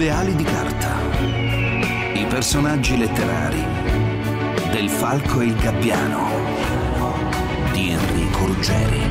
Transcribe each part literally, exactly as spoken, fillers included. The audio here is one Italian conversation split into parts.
le ali di carta, i personaggi letterari del Falco e il Gabbiano di Enrico Ruggeri.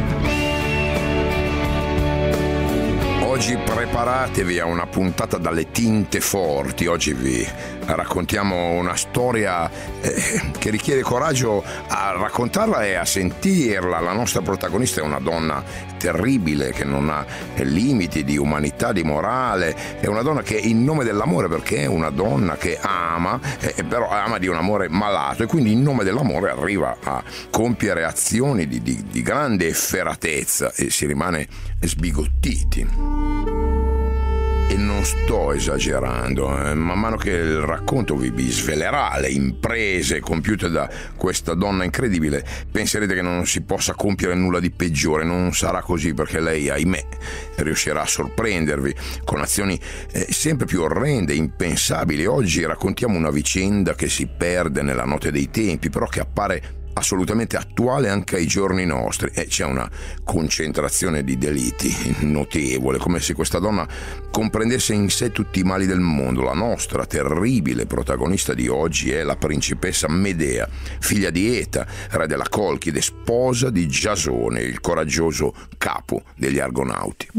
Oggi preparatevi a una puntata dalle tinte forti. Oggi vi raccontiamo una storia eh, che richiede coraggio a raccontarla e a sentirla. La nostra protagonista è una donna terribile che non ha limiti di umanità, di morale. È una donna che in nome dell'amore, perché è una donna che ama, eh, però ama di un amore malato, e quindi in nome dell'amore arriva a compiere azioni di, di, di grande efferatezza e si rimane sbigottiti. E non sto esagerando, eh. Man mano che il racconto vi, vi svelerà le imprese compiute da questa donna incredibile, penserete che non si possa compiere nulla di peggiore. Non sarà così, perché lei, ahimè, riuscirà a sorprendervi con azioni eh, sempre più orrende, impensabili. Oggi raccontiamo una vicenda che si perde nella notte dei tempi, però che appare assolutamente attuale anche ai giorni nostri, e c'è una concentrazione di delitti notevole, come se questa donna comprendesse in sé tutti i mali del mondo. La nostra terribile protagonista di oggi è la principessa Medea, figlia di Eta, re della Colchide, sposa di Giasone, il coraggioso capo degli Argonauti.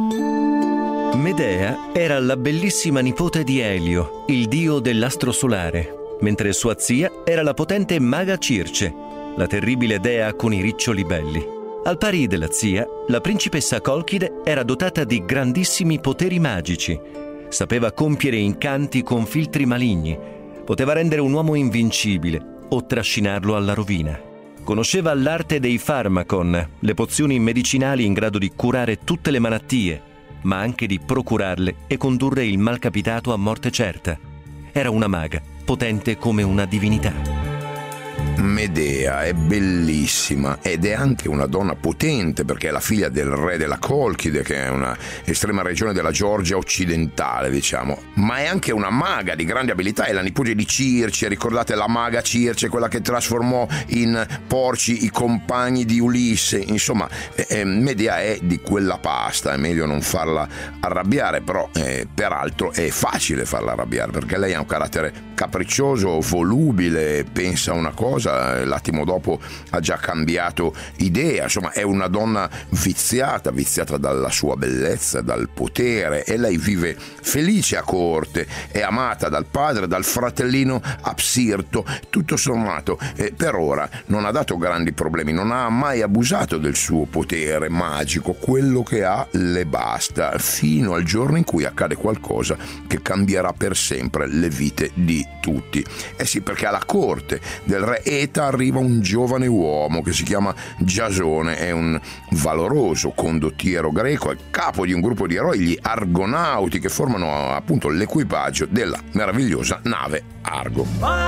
Medea era la bellissima nipote di Elio, il dio dell'astro solare, mentre sua zia era la potente maga Circe, la terribile dea con i riccioli belli. Al pari della zia, la principessa Colchide era dotata di grandissimi poteri magici. Sapeva compiere incanti con filtri maligni, poteva rendere un uomo invincibile o trascinarlo alla rovina. Conosceva l'arte dei farmacon, le pozioni medicinali in grado di curare tutte le malattie, ma anche di procurarle e condurre il malcapitato a morte certa. Era una maga, potente come una divinità. Medea è bellissima ed è anche una donna potente, perché è la figlia del re della Colchide, che è una estrema regione della Georgia occidentale, diciamo, ma è anche una maga di grande abilità. È la nipote di Circe, ricordate la maga Circe, quella che trasformò in porci i compagni di Ulisse. Insomma, eh, Medea è di quella pasta, è meglio non farla arrabbiare, però eh, peraltro è facile farla arrabbiare, perché lei ha un carattere capriccioso, volubile, pensa una cosa, l'attimo dopo ha già cambiato idea. Insomma, è una donna viziata, viziata dalla sua bellezza, dal potere, e lei vive felice a corte, è amata dal padre, dal fratellino Apsirto. Tutto sommato, eh, per ora non ha dato grandi problemi, non ha mai abusato del suo potere magico. Quello che ha le basta, fino al giorno in cui accade qualcosa che cambierà per sempre le vite di tutti. Eh sì, perché alla corte del re Eta arriva un giovane uomo che si chiama Giasone, è un valoroso condottiero greco, è capo di un gruppo di eroi, gli Argonauti, che formano appunto l'equipaggio della meravigliosa nave Argo.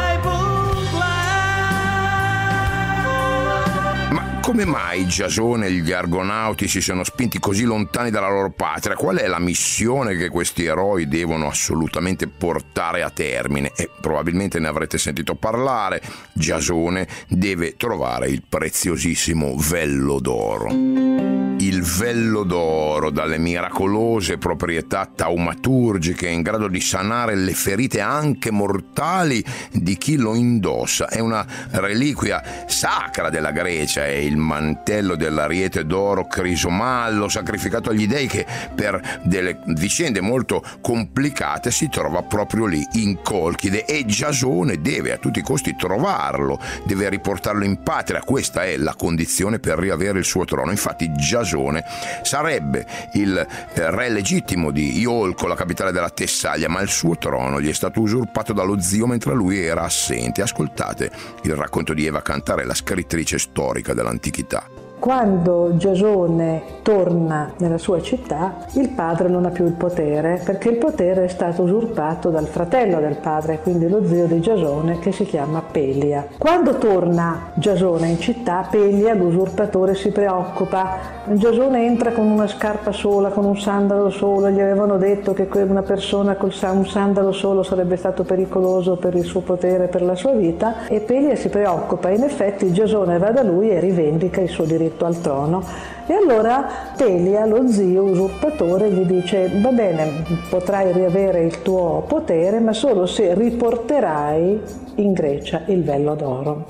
Come mai Giasone e gli Argonauti si sono spinti così lontani dalla loro patria? Qual è la missione che questi eroi devono assolutamente portare a termine? E probabilmente ne avrete sentito parlare. Giasone deve trovare il preziosissimo vello d'oro. Il vello d'oro, dalle miracolose proprietà taumaturgiche, in grado di sanare le ferite anche mortali di chi lo indossa. È una reliquia sacra della Grecia, è il mantello dell'ariete d'oro crisomallo sacrificato agli dei, che per delle vicende molto complicate si trova proprio lì in Colchide, e Giasone deve a tutti i costi trovarlo, deve riportarlo in patria. Questa è la condizione per riavere il suo trono. Infatti Giasone sarebbe il re legittimo di Iolco, la capitale della Tessaglia, ma il suo trono gli è stato usurpato dallo zio mentre lui era assente. Ascoltate il racconto di Eva Cantare, la scrittrice storica dell'antichità. Quando Giasone torna nella sua città, il padre non ha più il potere, perché il potere è stato usurpato dal fratello del padre, quindi lo zio di Giasone, che si chiama Pelia. Quando torna Giasone in città, Pelia, l'usurpatore, si preoccupa. Giasone entra con una scarpa sola, con un sandalo solo. Gli avevano detto che una persona con un sandalo solo sarebbe stato pericoloso per il suo potere, per la sua vita, e Pelia si preoccupa. In effetti Giasone va da lui e rivendica il suo diritto diritto al trono. E allora Pelia, lo zio usurpatore, gli dice: va bene, potrai riavere il tuo potere, ma solo se riporterai in Grecia il vello d'oro.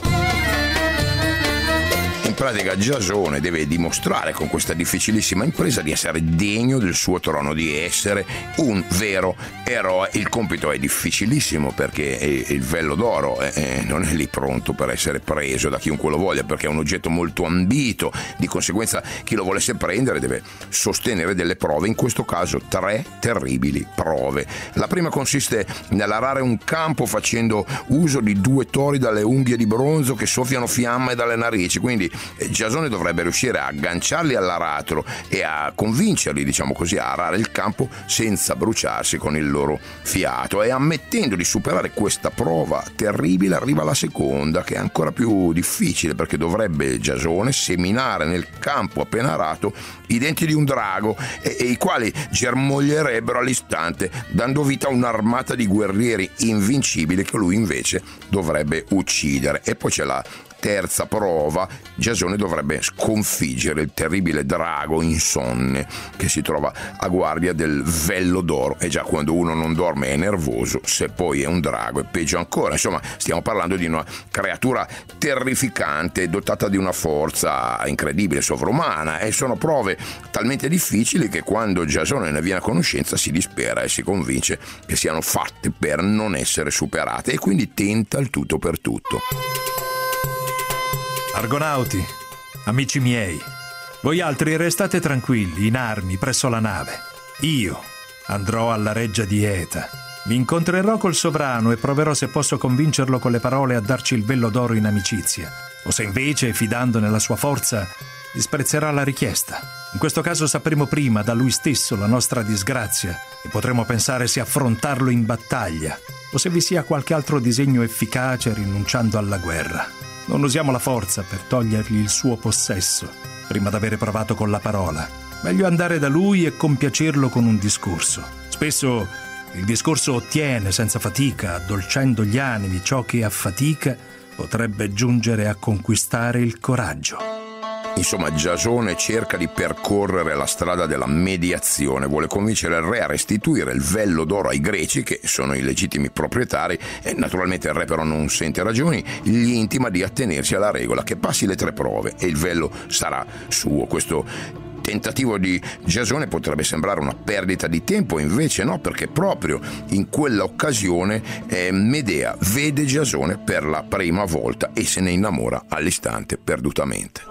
In pratica Giasone deve dimostrare con questa difficilissima impresa di essere degno del suo trono, di essere un vero eroe. Il compito è difficilissimo perché il vello d'oro eh, non è lì pronto per essere preso da chiunque lo voglia, perché è un oggetto molto ambito, di conseguenza chi lo volesse prendere deve sostenere delle prove, in questo caso tre terribili prove. La prima consiste nell'arare un campo facendo uso di due tori dalle unghie di bronzo che soffiano fiamme dalle narici, quindi Giasone dovrebbe riuscire a agganciarli all'aratro e a convincerli, diciamo così, a arare il campo senza bruciarsi con il loro fiato. E ammettendo di superare questa prova terribile arriva la seconda, che è ancora più difficile, perché dovrebbe Giasone seminare nel campo appena arato i denti di un drago e, e i quali germoglierebbero all'istante, dando vita a un'armata di guerrieri invincibili che lui invece dovrebbe uccidere. E poi c'è la terza prova: Giasone dovrebbe sconfiggere il terribile drago insonne che si trova a guardia del vello d'oro. E già quando uno non dorme è nervoso, se poi è un drago è peggio ancora. Insomma, stiamo parlando di una creatura terrificante, dotata di una forza incredibile, sovrumana, e sono prove talmente difficili che quando Giasone ne viene a conoscenza si dispera e si convince che siano fatte per non essere superate, e quindi tenta il tutto per tutto. Argonauti, amici miei, voi altri restate tranquilli, in armi, presso la nave. Io andrò alla reggia di Eta, mi incontrerò col sovrano e proverò se posso convincerlo con le parole a darci il vello d'oro in amicizia, o se invece, fidando nella sua forza, disprezzerà la richiesta. In questo caso sapremo prima da lui stesso la nostra disgrazia e potremo pensare se affrontarlo in battaglia o se vi sia qualche altro disegno efficace rinunciando alla guerra. Non usiamo la forza per togliergli il suo possesso, prima d'avere provato con la parola. Meglio andare da lui e compiacerlo con un discorso. Spesso il discorso ottiene senza fatica, addolcendo gli animi. Ciò che a fatica potrebbe giungere a conquistare il coraggio. Insomma, Giasone cerca di percorrere la strada della mediazione, vuole convincere il re a restituire il vello d'oro ai greci, che sono i legittimi proprietari, e naturalmente il re però non sente ragioni, gli intima di attenersi alla regola, che passi le tre prove e il vello sarà suo. Questo tentativo di Giasone potrebbe sembrare una perdita di tempo, invece no, perché proprio in quella occasione eh, Medea vede Giasone per la prima volta e se ne innamora all'istante perdutamente.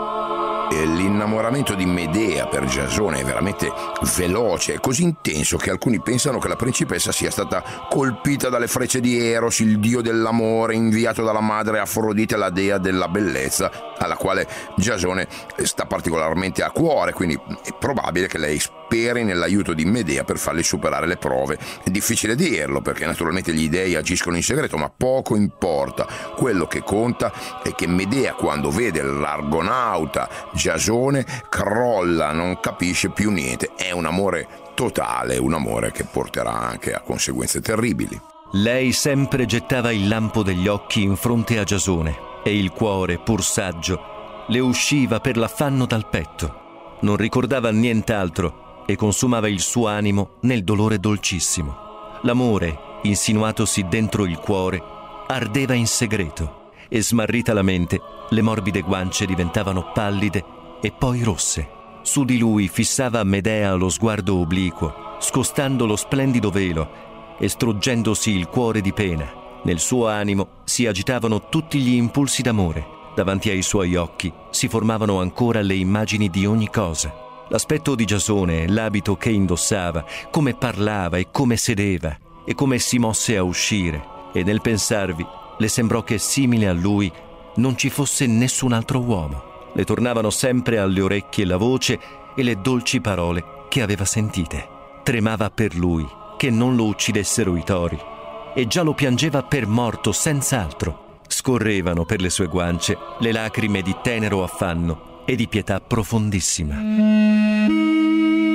E l'innamoramento di Medea per Giasone è veramente veloce, è così intenso che alcuni pensano che la principessa sia stata colpita dalle frecce di Eros, il dio dell'amore inviato dalla madre Afrodite, la dea della bellezza, alla quale Giasone sta particolarmente a cuore, quindi è probabile che lei speri nell'aiuto di Medea per farle superare le prove. È difficile dirlo, perché naturalmente gli dei agiscono in segreto, ma poco importa. Quello che conta è che Medea, quando vede l'argonauta Giasone, crolla, non capisce più niente. È un amore totale, un amore che porterà anche a conseguenze terribili. Lei sempre gettava il lampo degli occhi in fronte a Giasone e il cuore, pur saggio, le usciva per l'affanno dal petto. Non ricordava nient'altro e consumava il suo animo nel dolore dolcissimo. L'amore, insinuatosi dentro il cuore, ardeva in segreto, e smarrita la mente, le morbide guance diventavano pallide e poi rosse. Su di lui fissava Medea lo sguardo obliquo, scostando lo splendido velo e struggendosi il cuore di pena. Nel suo animo si agitavano tutti gli impulsi d'amore. Davanti ai suoi occhi si formavano ancora le immagini di ogni cosa. L'aspetto di Giasone, l'abito che indossava, come parlava e come sedeva, e come si mosse a uscire, e nel pensarvi le sembrò che simile a lui non ci fosse nessun altro uomo. Le tornavano sempre alle orecchie la voce e le dolci parole che aveva sentite. Tremava per lui, che non lo uccidessero i tori, e già lo piangeva per morto senz'altro. Scorrevano per le sue guance le lacrime di tenero affanno e di pietà profondissima.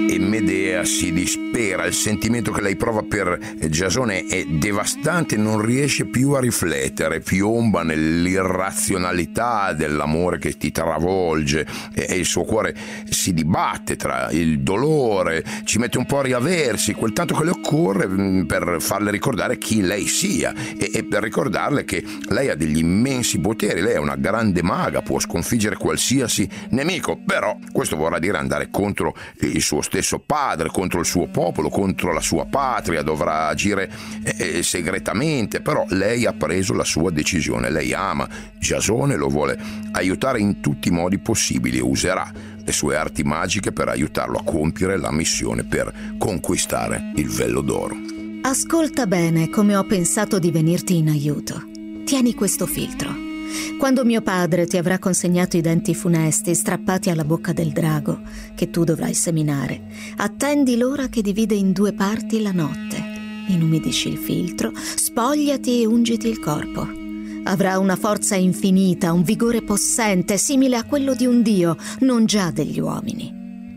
e Medea si dispera. Il sentimento che lei prova per Giasone è devastante, non riesce più a riflettere, piomba nell'irrazionalità dell'amore che ti travolge e il suo cuore si dibatte tra il dolore, ci mette un po' a riaversi, quel tanto che le occorre per farle ricordare chi lei sia e per ricordarle che lei ha degli immensi poteri, lei è una grande maga, può sconfiggere qualsiasi nemico, però questo vorrà dire andare contro il suo stesso padre, contro il suo popolo, contro la sua patria, dovrà agire eh, segretamente, però lei ha preso la sua decisione, lei ama Giasone, lo vuole aiutare in tutti i modi possibili e userà le sue arti magiche per aiutarlo a compiere la missione per conquistare il Vello d'Oro. Ascolta bene come ho pensato di venirti in aiuto. Tieni questo filtro. Quando mio padre ti avrà consegnato i denti funesti strappati alla bocca del drago, che tu dovrai seminare, attendi l'ora che divide in due parti la notte. Inumidisci il filtro, spogliati e ungiti il corpo. Avrà una forza infinita, un vigore possente, simile a quello di un dio, non già degli uomini.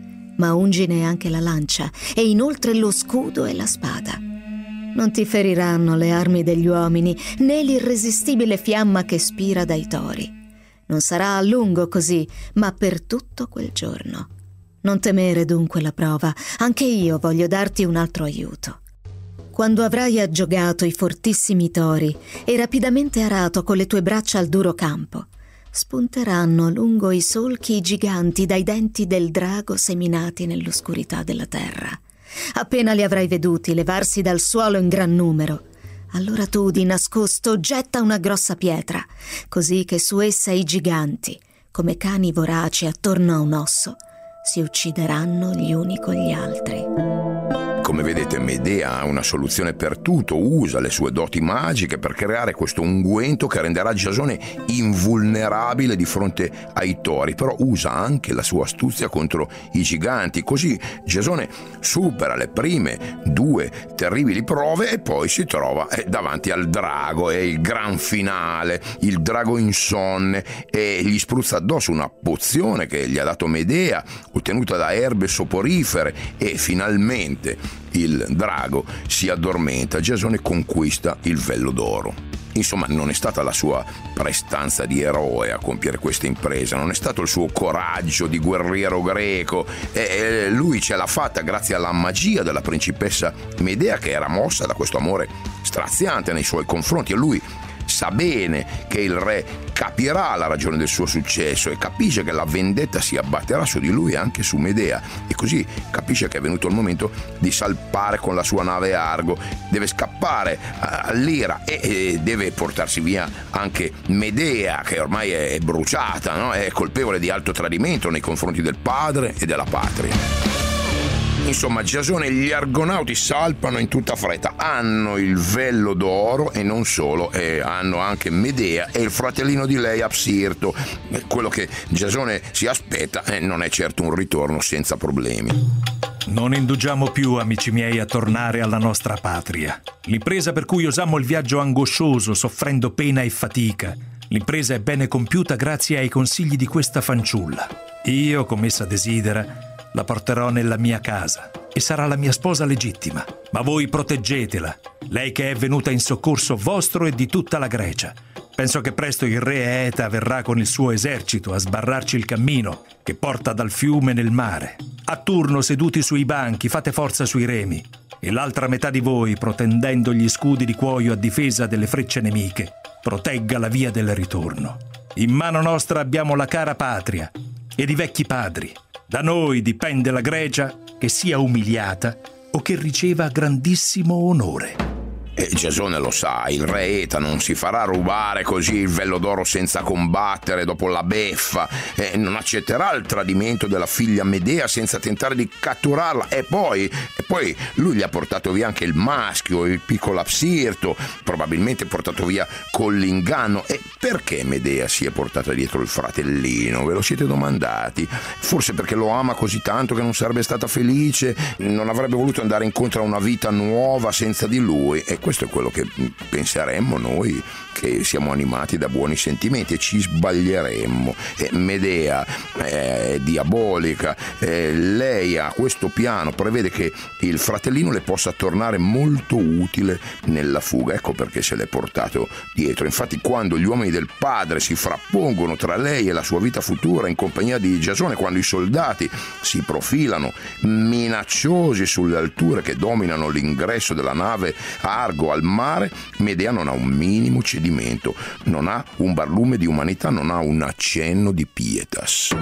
Ma ungine anche la lancia e inoltre lo scudo e la spada. Non ti feriranno le armi degli uomini, né l'irresistibile fiamma che spira dai tori. Non sarà a lungo così, ma per tutto quel giorno. Non temere dunque la prova, anche io voglio darti un altro aiuto. Quando avrai aggiogato i fortissimi tori e rapidamente arato con le tue braccia al duro campo, spunteranno lungo i solchi i giganti dai denti del drago seminati nell'oscurità della terra. Appena li avrai veduti levarsi dal suolo in gran numero, allora tu di nascosto getta una grossa pietra, così che su essa i giganti, come cani voraci attorno a un osso, si uccideranno gli uni con gli altri. Come vedete, Medea ha una soluzione per tutto, usa le sue doti magiche per creare questo unguento che renderà Giasone invulnerabile di fronte ai tori, però usa anche la sua astuzia contro i giganti, così Giasone supera le prime due terribili prove e poi si trova davanti al drago, è il gran finale, il drago insonne, e gli spruzza addosso una pozione che gli ha dato Medea, ottenuta da erbe soporifere, e finalmente il drago si addormenta. Giasone conquista il Vello d'Oro. Insomma, non è stata la sua prestanza di eroe a compiere questa impresa, non è stato il suo coraggio di guerriero greco, e lui ce l'ha fatta grazie alla magia della principessa Medea, che era mossa da questo amore straziante nei suoi confronti, e lui sa bene che il re capirà la ragione del suo successo e capisce che la vendetta si abbatterà su di lui e anche su Medea, e così capisce che è venuto il momento di salpare con la sua nave Argo, deve scappare all'Ira e, e deve portarsi via anche Medea, che ormai è bruciata, no? È colpevole di alto tradimento nei confronti del padre e della patria. Insomma, Giasone e gli Argonauti salpano in tutta fretta, hanno il Vello d'Oro e non solo, eh, hanno anche Medea e il fratellino di lei Apsirto. Quello che Giasone si aspetta eh, non è certo un ritorno senza problemi. Non indugiamo più, amici miei, a tornare alla nostra patria. L'impresa per cui osammo il viaggio angoscioso, soffrendo pena e fatica, l'impresa è bene compiuta grazie ai consigli di questa fanciulla. Io, come essa desidera, la porterò nella mia casa e sarà la mia sposa legittima. Ma voi proteggetela, lei che è venuta in soccorso vostro e di tutta la Grecia. Penso che presto il re Eta verrà con il suo esercito a sbarrarci il cammino che porta dal fiume nel mare. A turno, seduti sui banchi, fate forza sui remi, e l'altra metà di voi, protendendo gli scudi di cuoio a difesa delle frecce nemiche, protegga la via del ritorno. In mano nostra abbiamo la cara patria ed i vecchi padri. Da noi dipende la Grecia, che sia umiliata o che riceva grandissimo onore. E Giasone lo sa, il re Eta non si farà rubare così il Vello d'Oro senza combattere dopo la beffa, e non accetterà il tradimento della figlia Medea senza tentare di catturarla, e poi, e poi lui gli ha portato via anche il maschio, il piccolo Apsirto, probabilmente portato via con l'inganno. E perché Medea si è portata dietro il fratellino? Ve lo siete domandati? Forse perché lo ama così tanto che non sarebbe stata felice, non avrebbe voluto andare incontro a una vita nuova senza di lui, e questo è quello che penseremmo noi, che siamo animati da buoni sentimenti, e ci sbaglieremmo. Eh, Medea è diabolica, eh, lei ha questo piano, prevede che il fratellino le possa tornare molto utile nella fuga, ecco perché se l'è portato dietro. Infatti quando gli uomini del padre si frappongono tra lei e la sua vita futura in compagnia di Giasone, quando i soldati si profilano minacciosi sulle alture che dominano l'ingresso della nave Argo al mare, Medea non ha un minimo cedimento, non ha un barlume di umanità, non ha un accenno di pietas.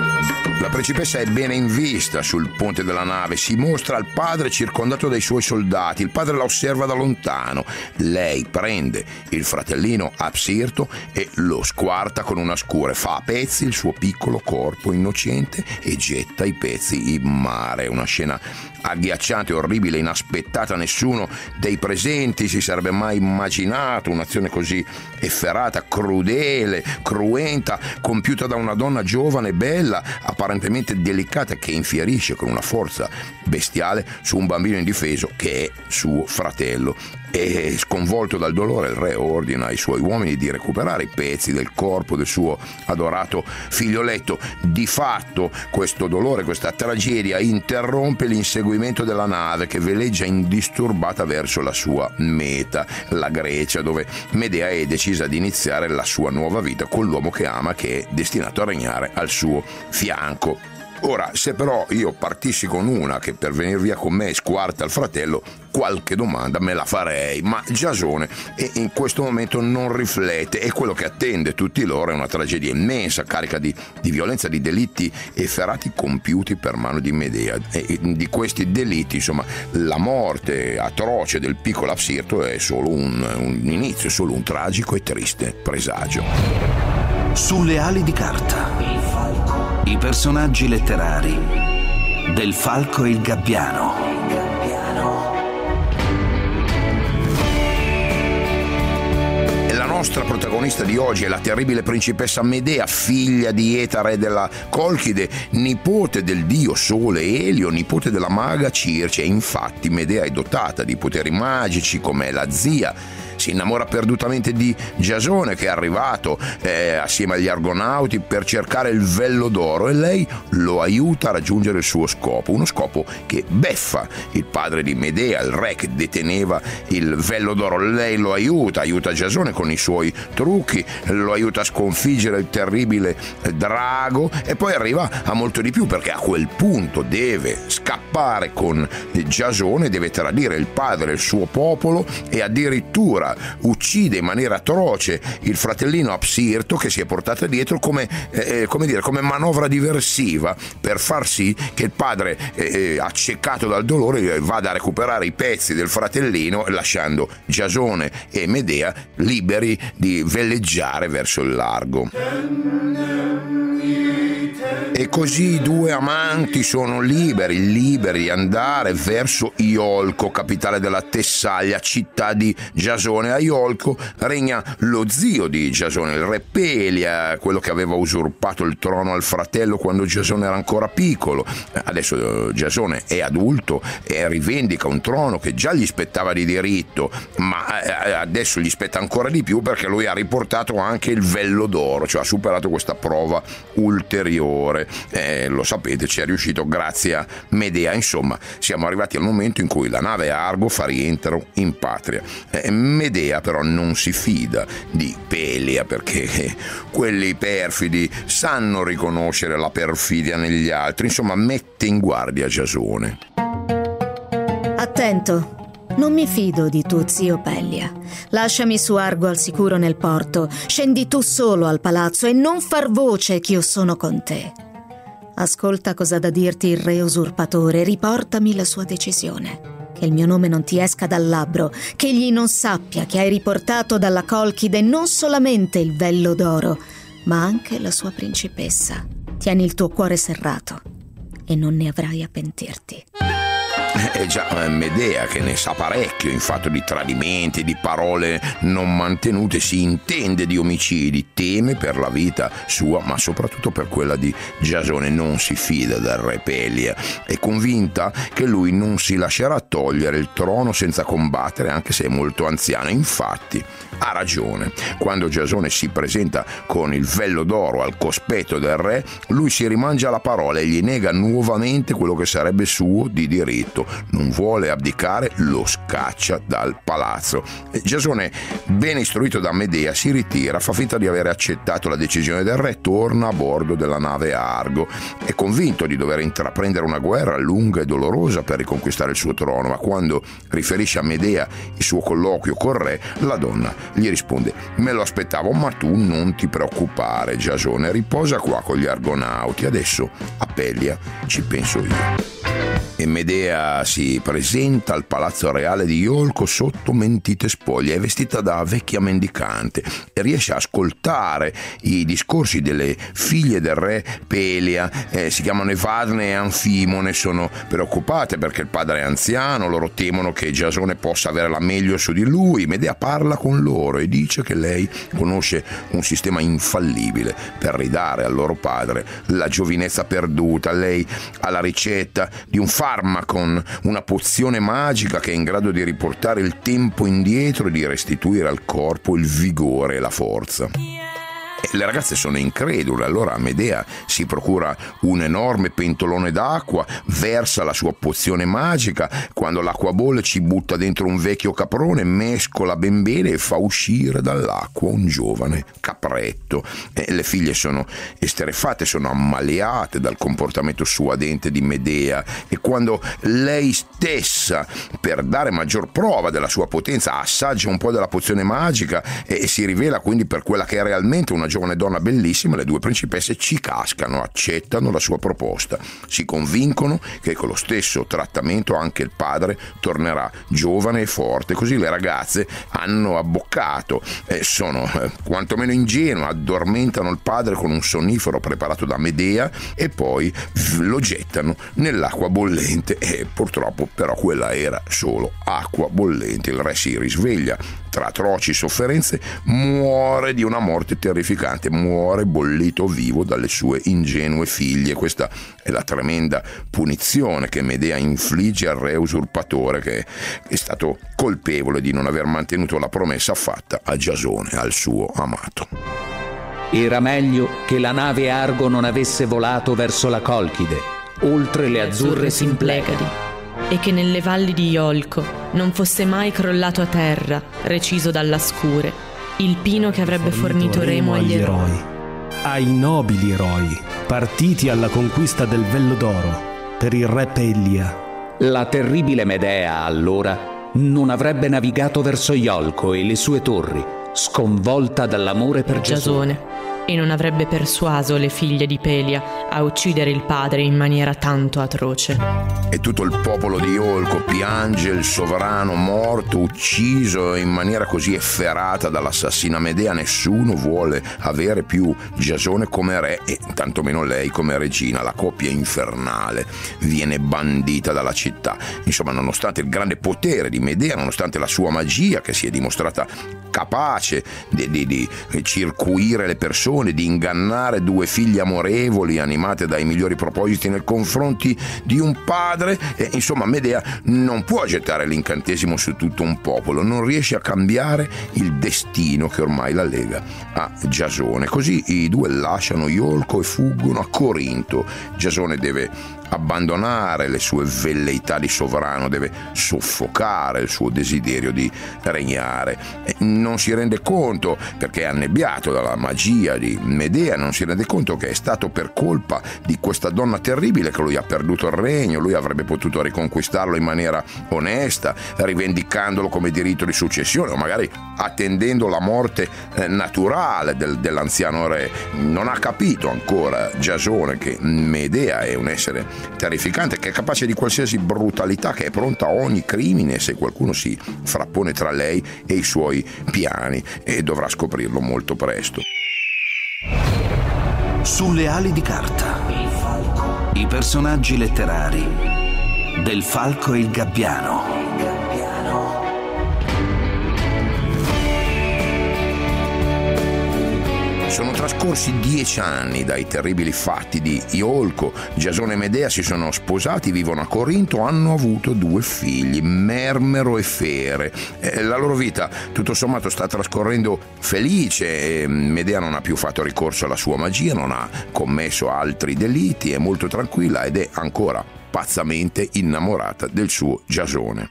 La principessa è bene in vista sul ponte della nave, si mostra al padre circondato dai suoi soldati, il padre la osserva da lontano, lei prende il fratellino Apsirto e lo squarta con una scure, fa a pezzi il suo piccolo corpo innocente e getta i pezzi in mare. Una scena agghiacciante, orribile, inaspettata. Nessuno dei presenti si sarebbe mai immaginato un'azione così efferata, crudele, cruenta, compiuta da una donna giovane, bella, apparentemente delicata, che infierisce con una forza bestiale su un bambino indifeso che è suo fratello. E sconvolto dal dolore, il re ordina ai suoi uomini di recuperare i pezzi del corpo del suo adorato figlioletto. Di fatto questo dolore, questa tragedia interrompe l'inseguimento della nave che veleggia indisturbata verso la sua meta, la Grecia, dove Medea è decisa di iniziare la sua nuova vita con l'uomo che ama, che è destinato a regnare al suo fianco. Ora, se però io partissi con una che per venire via con me squarta il fratello, qualche domanda me la farei, ma Giasone in questo momento non riflette, e quello che attende tutti loro è una tragedia immensa, carica di, di violenza, di delitti efferati compiuti per mano di Medea. E di questi delitti, insomma, la morte atroce del piccolo Apsirto è solo un, un inizio, è solo un tragico e triste presagio. Sulle ali di carta. I personaggi letterari del Falco e il Gabbiano. La nostra protagonista di oggi è la terribile principessa Medea, figlia di Eta, re della Colchide, nipote del dio Sole Elio, nipote della maga Circe. Infatti Medea è dotata di poteri magici come la zia. Si innamora perdutamente di Giasone, che è arrivato eh, assieme agli Argonauti per cercare il vello d'oro, e lei lo aiuta a raggiungere il suo scopo, uno scopo che beffa il padre di Medea, il re che deteneva il vello d'oro. Lei lo aiuta, aiuta Giasone con i suoi trucchi, lo aiuta a sconfiggere il terribile drago, e poi arriva a molto di più, perché a quel punto deve scappare con Giasone, deve tradire il padre e il suo popolo, e addirittura uccide in maniera atroce il fratellino Apsirto, che si è portato dietro come, eh, come dire, come manovra diversiva per far sì che il padre, eh, accecato dal dolore, vada a recuperare i pezzi del fratellino, lasciando Giasone e Medea liberi di veleggiare verso il largo. E così i due amanti sono liberi, liberi di andare verso Iolco, capitale della Tessaglia, città di Giasone. A Iolco regna lo zio di Giasone, il re Pelia, quello che aveva usurpato il trono al fratello quando Giasone era ancora piccolo. Adesso Giasone è adulto e rivendica un trono che già gli spettava di diritto, ma adesso gli spetta ancora di più perché lui ha riportato anche il vello d'oro, cioè ha superato questa prova ulteriore. Eh, lo sapete, ci è riuscito grazie a Medea. Insomma, siamo arrivati al momento in cui la nave Argo fa rientro in patria. Eh, Medea però non si fida di Pelia, perché quelli perfidi sanno riconoscere la perfidia negli altri. Insomma, mette in guardia Giasone. Attento, non mi fido di tuo zio Pelia. Lasciami su Argo al sicuro nel porto. Scendi tu solo al palazzo e non far voce che io sono con te. Ascolta cosa ha da dirti il re usurpatore, riportami la sua decisione. Che il mio nome non ti esca dal labbro, che egli non sappia che hai riportato dalla Colchide non solamente il vello d'oro, ma anche la sua principessa. Tieni il tuo cuore serrato e non ne avrai a pentirti. È già Medea che ne sa parecchio in fatto di tradimenti, di parole non mantenute, si intende di omicidi, teme per la vita sua ma soprattutto per quella di Giasone, non si fida del re Pelia, è convinta che lui non si lascerà togliere il trono senza combattere anche se è molto anziano. Infatti ha ragione, quando Giasone si presenta con il vello d'oro al cospetto del re, lui si rimangia la parola e gli nega nuovamente quello che sarebbe suo di diritto, non vuole abdicare, lo scaccia dal palazzo. Giasone, ben istruito da Medea, si ritira, fa finta di aver accettato la decisione del re, torna a bordo della nave Argo, è convinto di dover intraprendere una guerra lunga e dolorosa per riconquistare il suo trono, ma quando riferisce a Medea il suo colloquio col re, la donna gli risponde: me lo aspettavo, ma tu non ti preoccupare Giasone, riposa qua con gli argonauti, adesso a Pelia ci penso io. E Medea si presenta al palazzo reale di Iolco sotto mentite spoglie, è vestita da vecchia mendicante e riesce a ascoltare i discorsi delle figlie del re Pelia, eh, si chiamano Evadne e Anfimone, sono preoccupate perché il padre è anziano, loro temono che Giasone possa avere la meglio su di lui. Medea parla con loro e dice che lei conosce un sistema infallibile per ridare al loro padre la giovinezza perduta. Lei ha la ricetta di un farmacon, una pozione magica che è in grado di riportare il tempo indietro e di restituire al corpo il vigore e la forza. E le ragazze sono incredule, allora Medea si procura un enorme pentolone d'acqua, versa la sua pozione magica, quando l'acqua bolle ci butta dentro un vecchio caprone, mescola ben bene e fa uscire dall'acqua un giovane capretto. E le figlie sono esterrefatte, sono ammaliate dal comportamento suadente di Medea, e quando lei stessa, per dare maggior prova della sua potenza, assaggia un po' della pozione magica e si rivela quindi per quella che è realmente una giovane donna bellissima, le due principesse ci cascano, accettano la sua proposta, si convincono che con lo stesso trattamento anche il padre tornerà giovane e forte. Così le ragazze hanno abboccato, eh, sono eh, quantomeno ingenue, addormentano il padre con un sonnifero preparato da Medea e poi lo gettano nell'acqua bollente, e purtroppo però quella era solo acqua bollente. Il re si risveglia tra atroci sofferenze, muore di una morte terrificante, muore bollito vivo dalle sue ingenue figlie. Questa è la tremenda punizione che Medea infligge al re usurpatore, che è stato colpevole di non aver mantenuto la promessa fatta a Giasone, al suo amato. Era meglio che la nave Argo non avesse volato verso la Colchide, oltre le azzurre Simplegadi, e che nelle valli di Iolco non fosse mai crollato a terra, reciso dalla scure, il pino che avrebbe fornito remo agli eroi. Ai nobili eroi, partiti alla conquista del vello d'oro per il re Pelia. La terribile Medea, allora, non avrebbe navigato verso Iolco e le sue torri, sconvolta dall'amore per Giasone. Giasone, e non avrebbe persuaso le figlie di Pelia a uccidere il padre in maniera tanto atroce. E tutto il popolo di Iolco piange il sovrano morto, ucciso in maniera così efferata dall'assassina Medea. Nessuno vuole avere più Giasone come re e tantomeno lei come regina. La coppia infernale viene bandita dalla città. Insomma, nonostante il grande potere di Medea, nonostante la sua magia che si è dimostrata capace di, di, di circuire le persone, di ingannare due figlie amorevoli animate dai migliori propositi nei confronti di un padre, e, insomma Medea non può gettare l'incantesimo su tutto un popolo, non riesce a cambiare il destino che ormai la lega a Giasone. Così i due lasciano Iolco e fuggono a Corinto. Giasone deve abbandonare le sue velleità di sovrano, deve soffocare il suo desiderio di regnare. Non si rende conto, perché è annebbiato dalla magia di Medea, non si rende conto che è stato per colpa di questa donna terribile che lui ha perduto il regno. Lui avrebbe potuto riconquistarlo in maniera onesta, rivendicandolo come diritto di successione, o magari attendendo la morte eh, naturale del, dell'anziano re. Non ha capito ancora Giasone che Medea è un essere terrificante, che è capace di qualsiasi brutalità, che è pronta a ogni crimine se qualcuno si frappone tra lei e i suoi piani, e dovrà scoprirlo molto presto. Sulle ali di carta. Il falco. I personaggi letterari del Falco e il Gabbiano. Sono trascorsi dieci anni dai terribili fatti di Iolco. Giasone e Medea si sono sposati, vivono a Corinto, hanno avuto due figli, Mermero e Fere. Eh, la loro vita tutto sommato sta trascorrendo felice. Eh, Medea non ha più fatto ricorso alla sua magia, non ha commesso altri delitti, è molto tranquilla ed è ancora pazzamente innamorata del suo Giasone.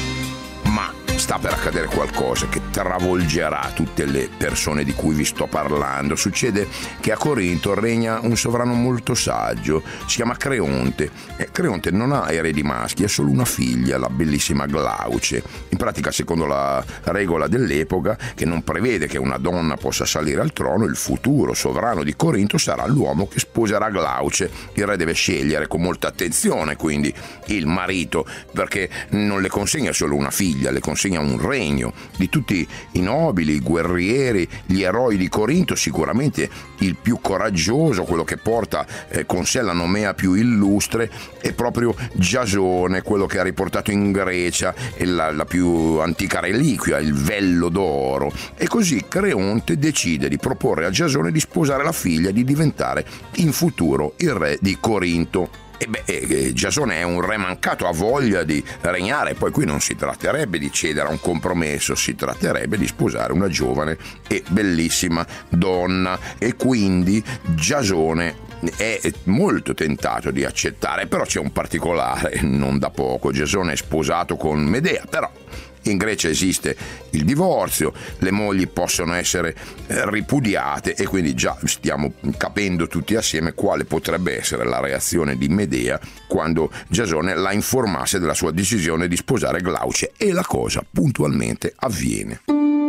Ma sta per accadere qualcosa che travolgerà tutte le persone di cui vi sto parlando. Succede che a Corinto regna un sovrano molto saggio, si chiama Creonte. E Creonte non ha eredi maschi, ha solo una figlia, la bellissima Glauce. In pratica, secondo la regola dell'epoca, che non prevede che una donna possa salire al trono, il futuro sovrano di Corinto sarà l'uomo che sposerà Glauce. Il re deve scegliere con molta attenzione, quindi, il marito, perché non le consegna solo una figlia, le consegna un regno. Di tutti i nobili, i guerrieri, gli eroi di Corinto, sicuramente il più coraggioso, quello che porta eh, con sé la nomea più illustre, è proprio Giasone, quello che ha riportato in Grecia la, la più antica reliquia, il vello d'oro. E così Creonte decide di proporre a Giasone di sposare la figlia e di diventare in futuro il re di Corinto. E beh, eh, Giasone è un re mancato, ha voglia di regnare. Poi qui non si tratterebbe di cedere a un compromesso, si tratterebbe di sposare una giovane e bellissima donna, e quindi Giasone è molto tentato di accettare. Però c'è un particolare non da poco: Giasone è sposato con Medea, però in Grecia esiste il divorzio, le mogli possono essere ripudiate, e quindi già stiamo capendo tutti assieme quale potrebbe essere la reazione di Medea quando Giasone la informasse della sua decisione di sposare Glauce, e la cosa puntualmente avviene.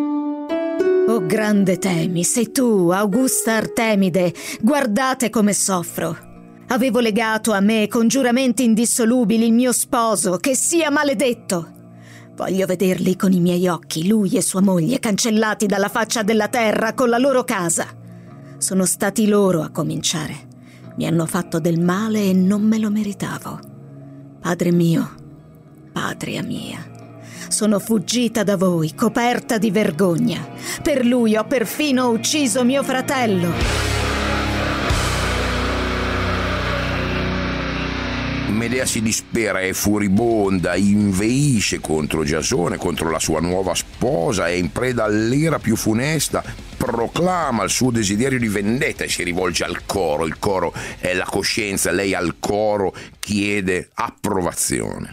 Oh grande Temis, sei tu, Augusta Artemide, guardate come soffro. Avevo legato a me con giuramenti indissolubili il mio sposo, che sia maledetto. Voglio vederli con i miei occhi, lui e sua moglie, cancellati dalla faccia della terra con la loro casa. Sono stati loro a cominciare. Mi hanno fatto del male e non me lo meritavo. Padre mio, patria mia, sono fuggita da voi, coperta di vergogna. Per lui ho perfino ucciso mio fratello. Medea si dispera, è furibonda, inveisce contro Giasone, contro la sua nuova sposa, è in preda all'ira più funesta, proclama il suo desiderio di vendetta e si rivolge al coro. Il coro è la coscienza, lei al coro chiede approvazione.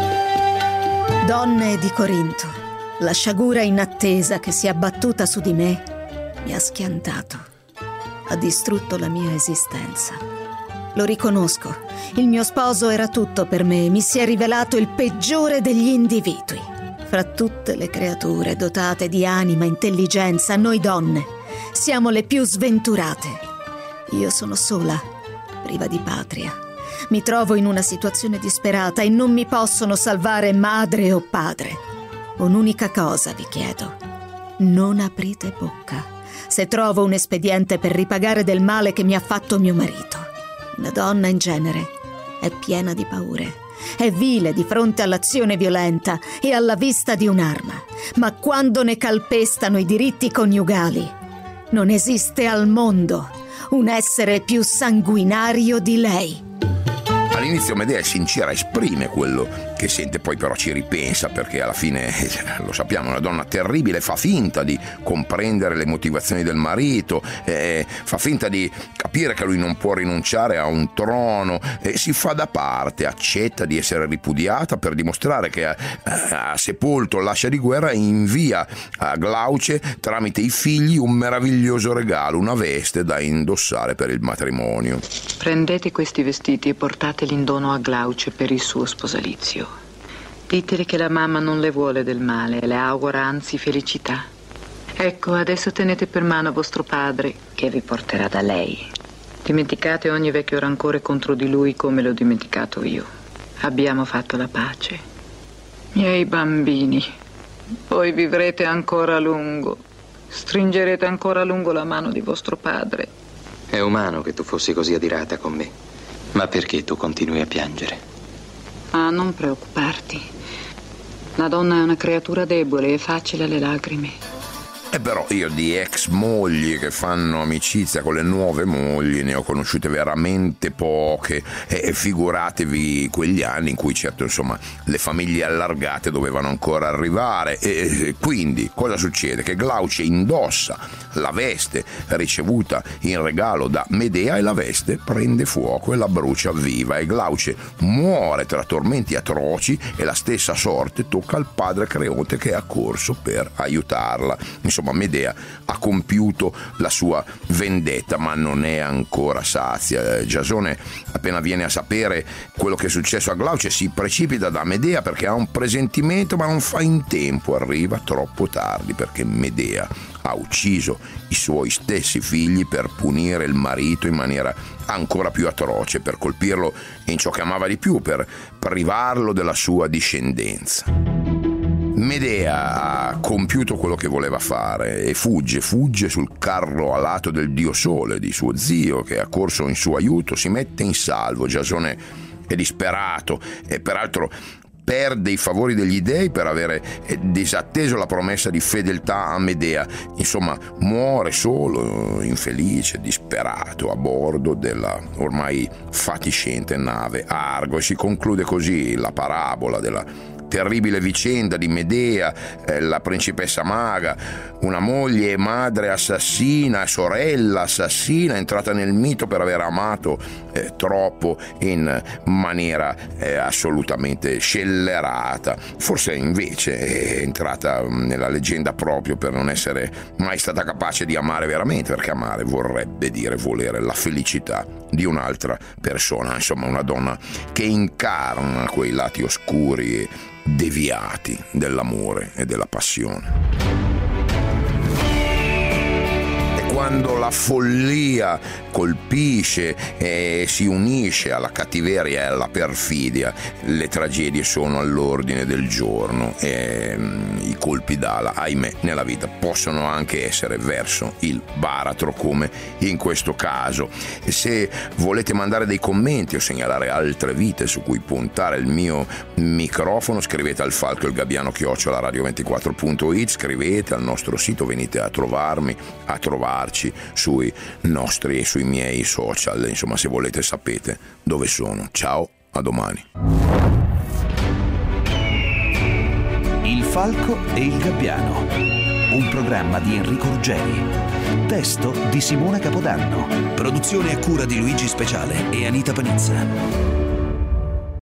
Donne di Corinto, la sciagura inattesa che si è abbattuta su di me mi ha schiantato, ha distrutto la mia esistenza. Lo riconosco, il mio sposo era tutto per me, mi si è rivelato il peggiore degli individui. Fra tutte le creature dotate di anima e intelligenza, noi donne siamo le più sventurate. Io sono sola, priva di patria. Mi trovo in una situazione disperata e non mi possono salvare madre o padre. Un'unica cosa vi chiedo: non aprite bocca se trovo un espediente per ripagare del male che mi ha fatto mio marito. Una donna in genere è piena di paure, è vile di fronte all'azione violenta e alla vista di un'arma, ma quando ne calpestano i diritti coniugali, non esiste al mondo un essere più sanguinario di lei. All'inizio Medea è sincera, esprime quello che sente, poi però ci ripensa, perché alla fine, lo sappiamo, è una donna terribile, fa finta di comprendere le motivazioni del marito, eh, fa finta di capire che lui non può rinunciare a un trono, eh, si fa da parte, accetta di essere ripudiata per dimostrare che ha, ha sepolto l'ascia di guerra, e invia a Glauce tramite i figli un meraviglioso regalo, una veste da indossare per il matrimonio. Prendete questi vestiti e portateli in dono a Glauce per il suo sposalizio. Ditele che la mamma non le vuole del male e le augura anzi felicità. Ecco, adesso tenete per mano vostro padre, che vi porterà da lei. Dimenticate ogni vecchio rancore contro di lui come l'ho dimenticato io. Abbiamo fatto la pace. Miei bambini, voi vivrete ancora a lungo. Stringerete ancora a lungo la mano di vostro padre. È umano che tu fossi così adirata con me. Ma perché tu continui a piangere? Ah, non preoccuparti. La donna è una creatura debole e facile alle lacrime. E però io di ex mogli che fanno amicizia con le nuove mogli ne ho conosciute veramente poche, e figuratevi quegli anni in cui certo insomma le famiglie allargate dovevano ancora arrivare. E quindi cosa succede? Che Glauce indossa la veste ricevuta in regalo da Medea e la veste prende fuoco e la brucia viva, e Glauce muore tra tormenti atroci, e la stessa sorte tocca al padre Creonte che è accorso per aiutarla. Insomma, Medea ha compiuto la sua vendetta, ma non è ancora sazia. Giasone, appena viene a sapere quello che è successo a Glauce, si precipita da Medea perché ha un presentimento, ma non fa in tempo, arriva troppo tardi, perché Medea ha ucciso i suoi stessi figli per punire il marito in maniera ancora più atroce, per colpirlo in ciò che amava di più, per privarlo della sua discendenza. Medea ha compiuto quello che voleva fare e fugge, fugge sul carro alato del dio Sole, di suo zio, che ha corso in suo aiuto, si mette in salvo. Giasone è disperato e peraltro perde i favori degli dei per avere disatteso la promessa di fedeltà a Medea. Insomma, muore solo, infelice, disperato, a bordo della ormai fatiscente nave Argo, e si conclude così la parabola della terribile vicenda di Medea, eh, la principessa maga, una moglie e madre assassina, sorella assassina, entrata nel mito per aver amato eh, troppo in maniera eh, assolutamente scellerata. Forse invece è entrata nella leggenda proprio per non essere mai stata capace di amare veramente, perché amare vorrebbe dire volere la felicità di un'altra persona. Insomma, una donna che incarna quei lati oscuri deviati dell'amore e della passione. Quando la follia colpisce e si unisce alla cattiveria e alla perfidia, le tragedie sono all'ordine del giorno, e um, i colpi d'ala, ahimè, nella vita possono anche essere verso il baratro, come in questo caso. E se volete mandare dei commenti o segnalare altre vite su cui puntare il mio microfono, scrivete al falco il gabbiano chiocciola radio ventiquattro punto it, scrivete al nostro sito, venite a trovarmi, a trovarci sui nostri e sui miei social. Insomma, se volete sapete dove sono. Ciao, a domani. Il falco e il gabbiano, un programma di Enrico Ruggeri, testo di Simone Capodanno, produzione a cura di Luigi Speciale e Anita Panizza.